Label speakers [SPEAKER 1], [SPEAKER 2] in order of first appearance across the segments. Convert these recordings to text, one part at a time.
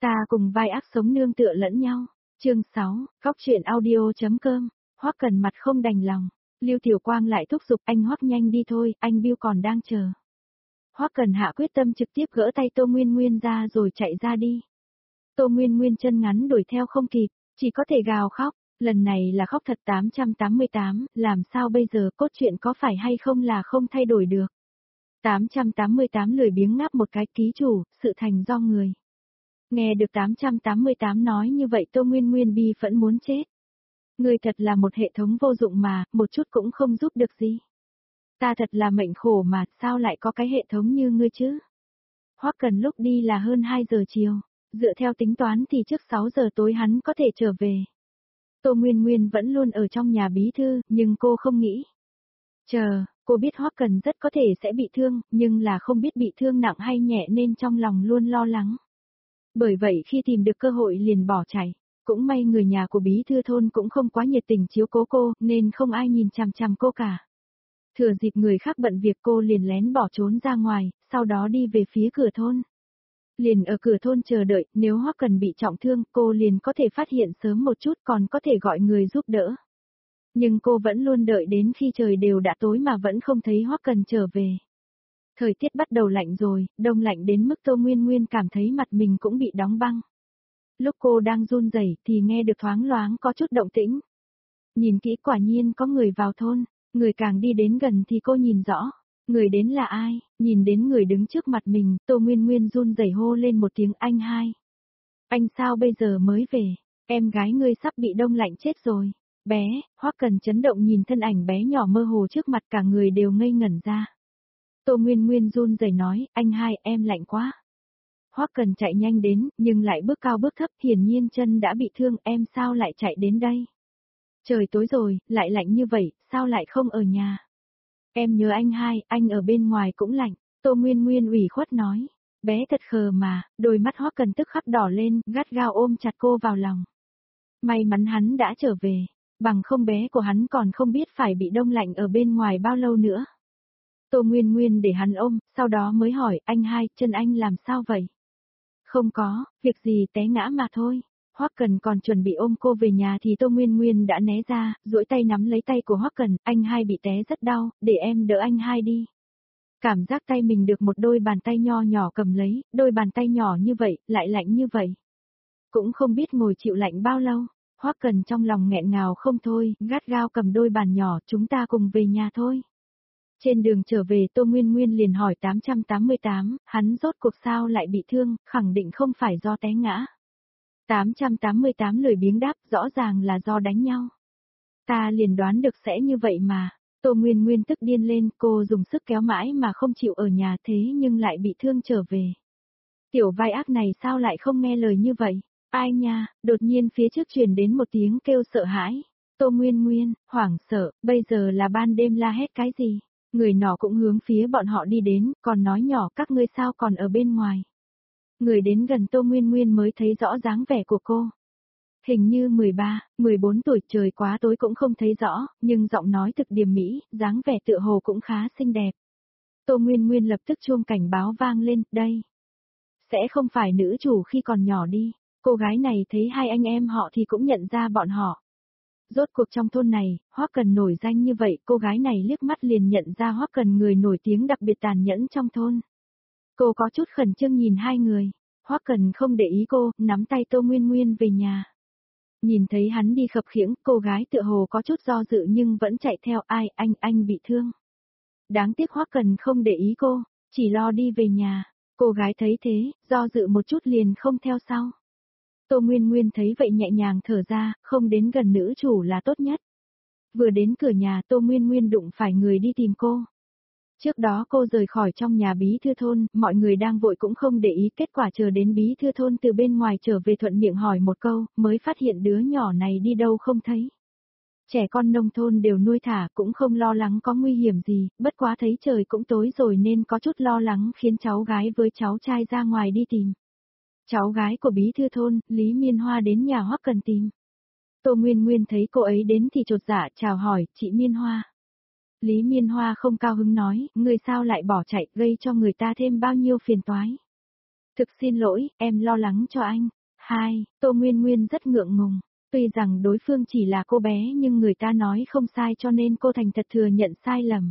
[SPEAKER 1] Ta cùng vai ác sống nương tựa lẫn nhau. Chương 6, Cóc truyện audio.com. Hoắc Cần mặt không đành lòng. Lưu Tiểu Quang lại thúc giục anh Hoắc nhanh đi thôi, anh Bill còn đang chờ. Hoắc Cần hạ quyết tâm trực tiếp gỡ tay Tô Nguyên Nguyên ra rồi chạy ra đi. Tô Nguyên Nguyên chân ngắn đuổi theo không kịp, chỉ có thể gào khóc. Lần này là khóc thật 888, làm sao bây giờ, cốt truyện có phải hay không là không thay đổi được. 888 lười biếng ngáp một cái, ký chủ, sự thành do người. Nghe được 888 nói như vậy Tô Nguyên Nguyên bi phẫn muốn chết. Người thật là một hệ thống vô dụng mà, một chút cũng không giúp được gì. Ta thật là mệnh khổ mà, sao lại có cái hệ thống như ngươi chứ? Hoắc Cần lúc đi là hơn 2 giờ chiều, dựa theo tính toán thì trước 6 giờ tối hắn có thể trở về. Tô Nguyên Nguyên vẫn luôn ở trong nhà bí thư, nhưng cô không nghĩ. Cô biết Hoắc Cần rất có thể sẽ bị thương, nhưng là không biết bị thương nặng hay nhẹ nên trong lòng luôn lo lắng. Bởi vậy khi tìm được cơ hội liền bỏ chạy, cũng may người nhà của bí thư thôn cũng không quá nhiệt tình chiếu cố cô, nên không ai nhìn chằm chằm cô cả. Thừa dịp người khác bận việc cô liền lén bỏ trốn ra ngoài, sau đó đi về phía cửa thôn. Liền ở cửa thôn chờ đợi, nếu Hoắc Cần bị trọng thương, cô liền có thể phát hiện sớm một chút còn có thể gọi người giúp đỡ. Nhưng cô vẫn luôn đợi đến khi trời đều đã tối mà vẫn không thấy Hoắc Cần trở về. Thời tiết bắt đầu lạnh rồi, đông lạnh đến mức Tô Nguyên Nguyên cảm thấy mặt mình cũng bị đóng băng. Lúc cô đang run rẩy thì nghe được thoáng loáng có chút động tĩnh. Nhìn kỹ quả nhiên có người vào thôn, người càng đi đến gần thì cô nhìn rõ. Người đến là ai, nhìn đến người đứng trước mặt mình, Tô Nguyên Nguyên run rẩy hô lên một tiếng anh hai. Anh sao bây giờ mới về, em gái ngươi sắp bị đông lạnh chết rồi. Bé, Hoắc Cần chấn động nhìn thân ảnh bé nhỏ mơ hồ trước mặt cả người đều ngây ngẩn ra. Tô Nguyên Nguyên run rẩy nói, anh hai em lạnh quá. Hoắc Cần chạy nhanh đến, nhưng lại bước cao bước thấp, hiển nhiên chân đã bị thương, em sao lại chạy đến đây? Trời tối rồi, lại lạnh như vậy, sao lại không ở nhà? Em nhớ anh hai, anh ở bên ngoài cũng lạnh, Tô Nguyên Nguyên ủy khuất nói. Bé thật khờ mà, đôi mắt Hoắc Cần tức khắc đỏ lên, gắt gao ôm chặt cô vào lòng. May mắn hắn đã trở về, bằng không bé của hắn còn không biết phải bị đông lạnh ở bên ngoài bao lâu nữa. Tô Nguyên Nguyên để hắn ôm, sau đó mới hỏi, anh hai, chân anh làm sao vậy? Không có, việc gì té ngã mà thôi. Hoắc Cần còn chuẩn bị ôm cô về nhà thì Tô Nguyên Nguyên đã né ra, duỗi tay nắm lấy tay của Hoắc Cần, anh hai bị té rất đau, để em đỡ anh hai đi. Cảm giác tay mình được một đôi bàn tay nho nhỏ cầm lấy, đôi bàn tay nhỏ như vậy, lại lạnh như vậy. Cũng không biết ngồi chịu lạnh bao lâu, Hoắc Cần trong lòng nghẹn ngào không thôi, gắt gao cầm đôi bàn nhỏ, chúng ta cùng về nhà thôi. Trên đường trở về Tô Nguyên Nguyên liền hỏi 888, hắn rốt cuộc sao lại bị thương, khẳng định không phải do té ngã. 888 lười biếng đáp, rõ ràng là do đánh nhau. Ta liền đoán được sẽ như vậy mà. Tô Nguyên Nguyên tức điên lên, cô dùng sức kéo mãi mà không chịu ở nhà thế nhưng lại bị thương trở về. Tiểu vai ác này sao lại không nghe lời như vậy? Ai nha, đột nhiên phía trước truyền đến một tiếng kêu sợ hãi. Tô Nguyên Nguyên, hoảng sợ, bây giờ là ban đêm la hét cái gì? Người nọ cũng hướng phía bọn họ đi đến, còn nói nhỏ các ngươi sao còn ở bên ngoài. Người đến gần Tô Nguyên Nguyên mới thấy rõ dáng vẻ của cô. Hình như 13, 14 tuổi, trời quá tối cũng không thấy rõ, nhưng giọng nói thực điềm mỹ, dáng vẻ tựa hồ cũng khá xinh đẹp. Tô Nguyên Nguyên lập tức chuông cảnh báo vang lên, đây. Sẽ không phải nữ chủ khi còn nhỏ đi, cô gái này thấy hai anh em họ thì cũng nhận ra bọn họ. Rốt cuộc trong thôn này, Hoắc Cần nổi danh như vậy, cô gái này liếc mắt liền nhận ra Hoắc Cần người nổi tiếng đặc biệt tàn nhẫn trong thôn. Cô có chút khẩn trương nhìn hai người, Hoắc Cần không để ý cô, nắm tay Tô Nguyên Nguyên về nhà. Nhìn thấy hắn đi khập khiễng, cô gái tựa hồ có chút do dự nhưng vẫn chạy theo, ai, anh bị thương. Đáng tiếc Hoắc Cần không để ý cô, chỉ lo đi về nhà. Cô gái thấy thế, do dự một chút liền không theo sau. Tô Nguyên Nguyên thấy vậy nhẹ nhàng thở ra, không đến gần nữ chủ là tốt nhất. Vừa đến cửa nhà Tô Nguyên Nguyên đụng phải người đi tìm cô. Trước đó cô rời khỏi trong nhà bí thư thôn, mọi người đang vội cũng không để ý, kết quả chờ đến bí thư thôn từ bên ngoài trở về thuận miệng hỏi một câu, mới phát hiện đứa nhỏ này đi đâu không thấy. Trẻ con nông thôn đều nuôi thả cũng không lo lắng có nguy hiểm gì, bất quá thấy trời cũng tối rồi nên có chút lo lắng khiến cháu gái với cháu trai ra ngoài đi tìm. Cháu gái của bí thư thôn, Lý Miên Hoa đến nhà Hoắc Cần tìm. Tô Nguyên Nguyên thấy cô ấy đến thì chột dạ chào hỏi, chị Miên Hoa. Lý Miên Hoa không cao hứng nói, người sao lại bỏ chạy, gây cho người ta thêm bao nhiêu phiền toái. Thực xin lỗi, em lo lắng cho anh. 2. Tô Nguyên Nguyên rất ngượng ngùng. Tuy rằng đối phương chỉ là cô bé nhưng người ta nói không sai cho nên cô thành thật thừa nhận sai lầm.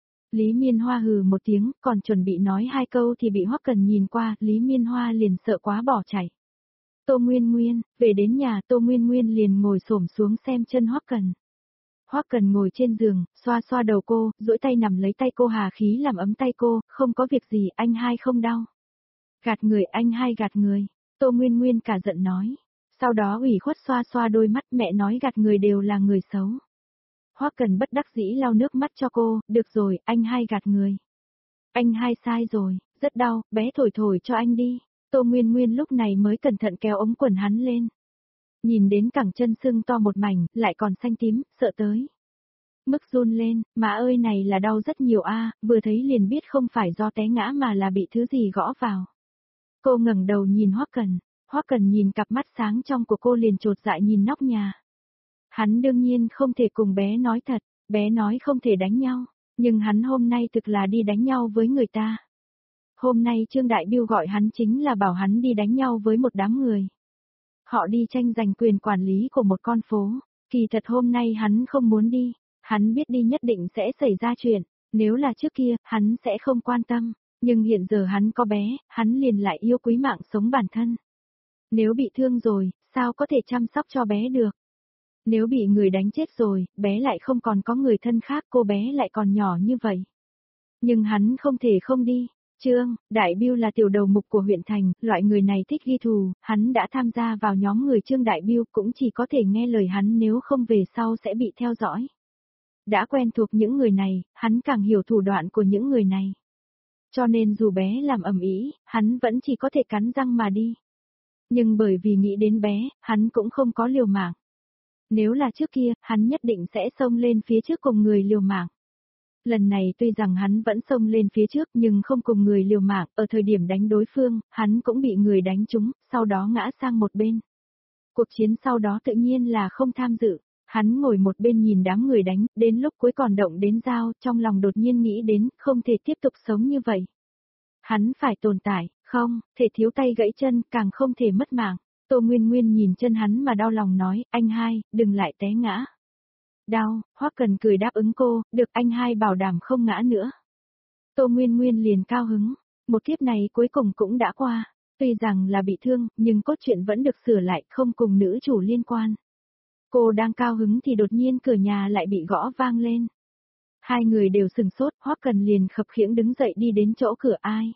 [SPEAKER 1] Lý Miên Hoa hừ một tiếng, còn chuẩn bị nói 2 câu thì bị Hoắc Cần nhìn qua, Lý Miên Hoa liền sợ quá bỏ chạy. Tô Nguyên Nguyên, về đến nhà Tô Nguyên Nguyên liền ngồi xổm xuống xem chân Hoắc Cần. Hoắc Cần ngồi trên giường, xoa xoa đầu cô, duỗi tay nằm lấy tay cô hà khí làm ấm tay cô, không có việc gì, anh hai không đau. Gạt người, anh hai gạt người. Tô Nguyên Nguyên cả giận nói. Sau đó ủy khuất xoa xoa đôi mắt, mẹ nói gạt người đều là người xấu. Hoắc Cần bất đắc dĩ lau nước mắt cho cô, được rồi, anh hai gạt người. Anh hai sai rồi, rất đau, bé thổi thổi cho anh đi. Tô Nguyên Nguyên lúc này mới cẩn thận kéo ống quần hắn lên. Nhìn đến cẳng chân sưng to một mảnh, lại còn xanh tím, sợ tới. Mức run lên, má ơi này là đau rất nhiều a, vừa thấy liền biết không phải do té ngã mà là bị thứ gì gõ vào. Cô ngẩng đầu nhìn Hoắc Cần. Hoắc Cần nhìn cặp mắt sáng trong của cô liền chột dạ nhìn nóc nhà. Hắn đương nhiên không thể cùng bé nói thật, bé nói không thể đánh nhau, nhưng hắn hôm nay thực là đi đánh nhau với người ta. Hôm nay Trương Đại Biêu gọi hắn chính là bảo hắn đi đánh nhau với một đám người. Họ đi tranh giành quyền quản lý của một con phố, kỳ thật hôm nay hắn không muốn đi, hắn biết đi nhất định sẽ xảy ra chuyện, nếu là trước kia, hắn sẽ không quan tâm, nhưng hiện giờ hắn có bé, hắn liền lại yêu quý mạng sống bản thân. Nếu bị thương rồi, sao có thể chăm sóc cho bé được? Nếu bị người đánh chết rồi, bé lại không còn có người thân khác, cô bé lại còn nhỏ như vậy. Nhưng hắn không thể không đi. Trương Đại Biêu là tiểu đầu mục của huyện thành, loại người này thích ghi thù, hắn đã tham gia vào nhóm người Trương Đại Biêu cũng chỉ có thể nghe lời hắn, nếu không về sau sẽ bị theo dõi. Đã quen thuộc những người này, hắn càng hiểu thủ đoạn của những người này. Cho nên dù bé làm ầm ĩ, hắn vẫn chỉ có thể cắn răng mà đi. Nhưng bởi vì nghĩ đến bé, hắn cũng không có liều mạng. Nếu là trước kia, hắn nhất định sẽ xông lên phía trước cùng người liều mạng. Lần này tuy rằng hắn vẫn xông lên phía trước nhưng không cùng người liều mạng, ở thời điểm đánh đối phương, hắn cũng bị người đánh trúng, sau đó ngã sang một bên. Cuộc chiến sau đó tự nhiên là không tham dự, hắn ngồi một bên nhìn đám người đánh, đến lúc cuối còn động đến dao, trong lòng đột nhiên nghĩ đến, không thể tiếp tục sống như vậy. Hắn phải tồn tại, không, thể thiếu tay gãy chân, càng không thể mất mạng. Tô Nguyên Nguyên nhìn chân hắn mà đau lòng nói, anh hai, đừng lại té ngã. Đau, Hoắc Cần cười đáp ứng cô, được anh hai bảo đảm không ngã nữa. Tô Nguyên Nguyên liền cao hứng, một kiếp này cuối cùng cũng đã qua, tuy rằng là bị thương, nhưng cốt truyện vẫn được sửa lại, không cùng nữ chủ liên quan. Cô đang cao hứng thì đột nhiên cửa nhà lại bị gõ vang lên. Hai người đều sừng sốt, Hoắc Cần liền khập khiễng đứng dậy đi đến chỗ cửa. Ai?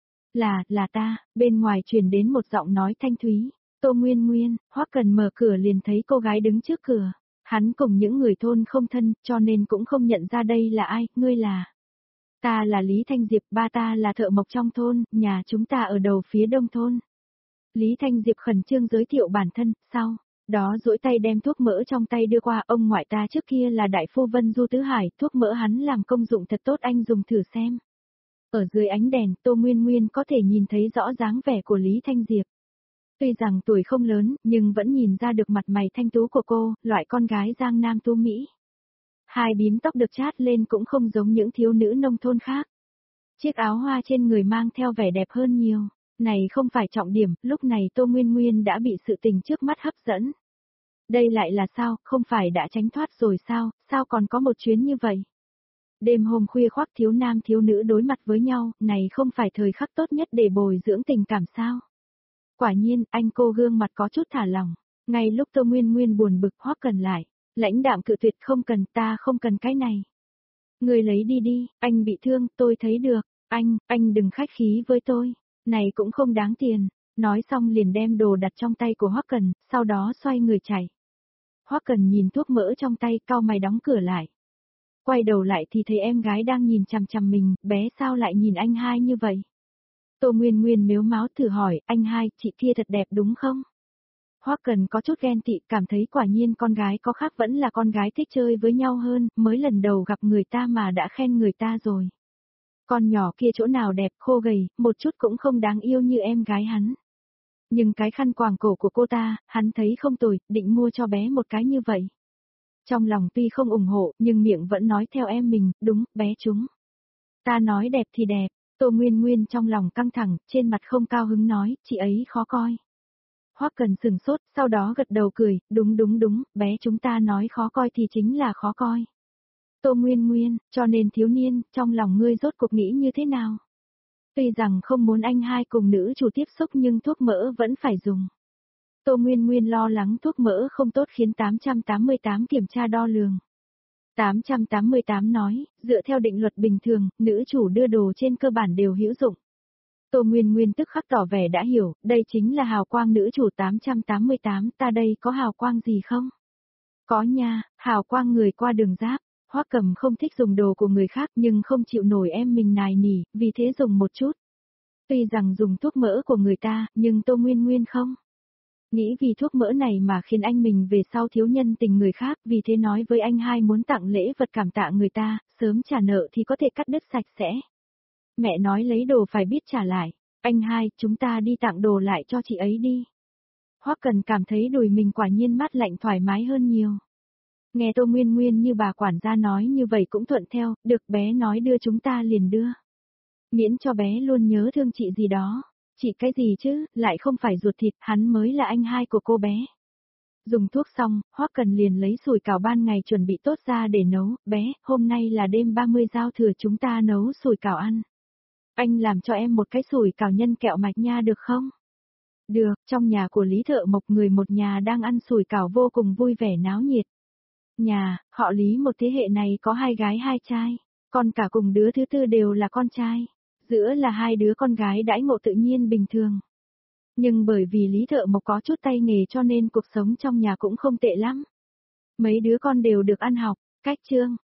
[SPEAKER 1] Là ta, bên ngoài truyền đến một giọng nói thanh thúy. Tô Nguyên Nguyên, Hoắc Cần mở cửa liền thấy cô gái đứng trước cửa. Hắn cùng những người thôn không thân, cho nên cũng không nhận ra đây là ai, ngươi là. Ta là Lý Thanh Diệp, ba ta là thợ mộc trong thôn, nhà chúng ta ở đầu phía đông thôn. Lý Thanh Diệp khẩn trương giới thiệu bản thân, sau đó duỗi tay đem thuốc mỡ trong tay đưa qua, ông ngoại ta trước kia là đại phu Vân Du Tứ Hải, thuốc mỡ hắn làm công dụng thật tốt, anh dùng thử xem. Ở dưới ánh đèn, Tô Nguyên Nguyên có thể nhìn thấy rõ dáng vẻ của Lý Thanh Diệp. Tuy rằng tuổi không lớn, nhưng vẫn nhìn ra được mặt mày thanh tú của cô, loại con gái Giang Nam tu Mỹ. Hai bím tóc được chát lên cũng không giống những thiếu nữ nông thôn khác. Chiếc áo hoa trên người mang theo vẻ đẹp hơn nhiều. Này không phải trọng điểm, lúc này Tô Nguyên Nguyên đã bị sự tình trước mắt hấp dẫn. Đây lại là sao, không phải đã tránh thoát rồi sao, sao còn có một chuyến như vậy? Đêm hôm khuya khoác thiếu nam thiếu nữ đối mặt với nhau, này không phải thời khắc tốt nhất để bồi dưỡng tình cảm sao? Quả nhiên, anh cô gương mặt có chút thả lỏng. Ngay lúc Tô Nguyên Nguyên buồn bực, Hoắc Cần lại. Lãnh đạm cự tuyệt, không cần, ta không cần cái này. Người lấy đi đi, anh bị thương, tôi thấy được. Anh đừng khách khí với tôi. Này cũng không đáng tiền. Nói xong liền đem đồ đặt trong tay của Hoắc Cần, sau đó xoay người chạy. Hoắc Cần nhìn thuốc mỡ trong tay, cau mày đóng cửa lại. Quay đầu lại thì thấy em gái đang nhìn chằm chằm mình, bé sao lại nhìn anh hai như vậy? Tô Nguyên Nguyên mếu máo thử hỏi, anh hai, chị kia thật đẹp đúng không? Hoắc Cần có chút ghen tị, cảm thấy quả nhiên con gái có khác vẫn là con gái thích chơi với nhau hơn, mới lần đầu gặp người ta mà đã khen người ta rồi. Con nhỏ kia chỗ nào đẹp, khô gầy, một chút cũng không đáng yêu như em gái hắn. Nhưng cái khăn quàng cổ của cô ta, hắn thấy không tồi, định mua cho bé một cái như vậy. Trong lòng tuy không ủng hộ, nhưng miệng vẫn nói theo em mình, đúng, bé chúng. Ta nói đẹp thì đẹp. Tô Nguyên Nguyên trong lòng căng thẳng, trên mặt không cao hứng nói, chị ấy khó coi. Hoắc Cần sừng sốt, sau đó gật đầu cười, đúng, bé chúng ta nói khó coi thì chính là khó coi. Tô Nguyên Nguyên, cho nên thiếu niên, trong lòng ngươi rốt cuộc nghĩ như thế nào? Tuy rằng không muốn anh hai cùng nữ chủ tiếp xúc nhưng thuốc mỡ vẫn phải dùng. Tô Nguyên Nguyên lo lắng thuốc mỡ không tốt khiến 888 kiểm tra đo lường. 888 nói, dựa theo định luật bình thường, nữ chủ đưa đồ trên cơ bản đều hữu dụng. Tô Nguyên Nguyên tức khắc tỏ vẻ đã hiểu, đây chính là hào quang nữ chủ 888, ta đây có hào quang gì không? Có nha, hào quang người qua đường giáp. Hoắc Cầm không thích dùng đồ của người khác nhưng không chịu nổi em mình nài nỉ, vì thế dùng một chút. Tuy rằng dùng thuốc mỡ của người ta, nhưng Tô Nguyên Nguyên không. Nghĩ vì thuốc mỡ này mà khiến anh mình về sau thiếu nhân tình người khác, vì thế nói với anh hai muốn tặng lễ vật cảm tạ người ta, sớm trả nợ thì có thể cắt đứt sạch sẽ. Mẹ nói lấy đồ phải biết trả lại, anh hai, chúng ta đi tặng đồ lại cho chị ấy đi. Hoắc Cần cảm thấy đùi mình quả nhiên mát lạnh thoải mái hơn nhiều. Nghe Tô Nguyên Nguyên như bà quản gia nói như vậy cũng thuận theo, được bé nói đưa chúng ta liền đưa. Miễn cho bé luôn nhớ thương chị gì đó. Chị cái gì chứ, lại không phải ruột thịt, hắn mới là anh hai của cô bé. Dùng thuốc xong, Hoắc Cần liền lấy sủi cảo ban ngày chuẩn bị tốt ra để nấu, bé, hôm nay là đêm 30 giao thừa chúng ta nấu sủi cảo ăn. Anh làm cho em một cái sủi cảo nhân kẹo mạch nha được không? Được, trong nhà của Lý Thợ Mộc người một nhà đang ăn sủi cảo vô cùng vui vẻ náo nhiệt. Nhà, họ Lý một thế hệ này có 2 gái 2 trai, còn cả cùng đứa thứ tư đều là con trai. Giữa là 2 đứa con gái đãi ngộ tự nhiên bình thường. Nhưng bởi vì Lý Thợ Mộc có chút tay nghề cho nên cuộc sống trong nhà cũng không tệ lắm. Mấy đứa con đều được ăn học, cách chương,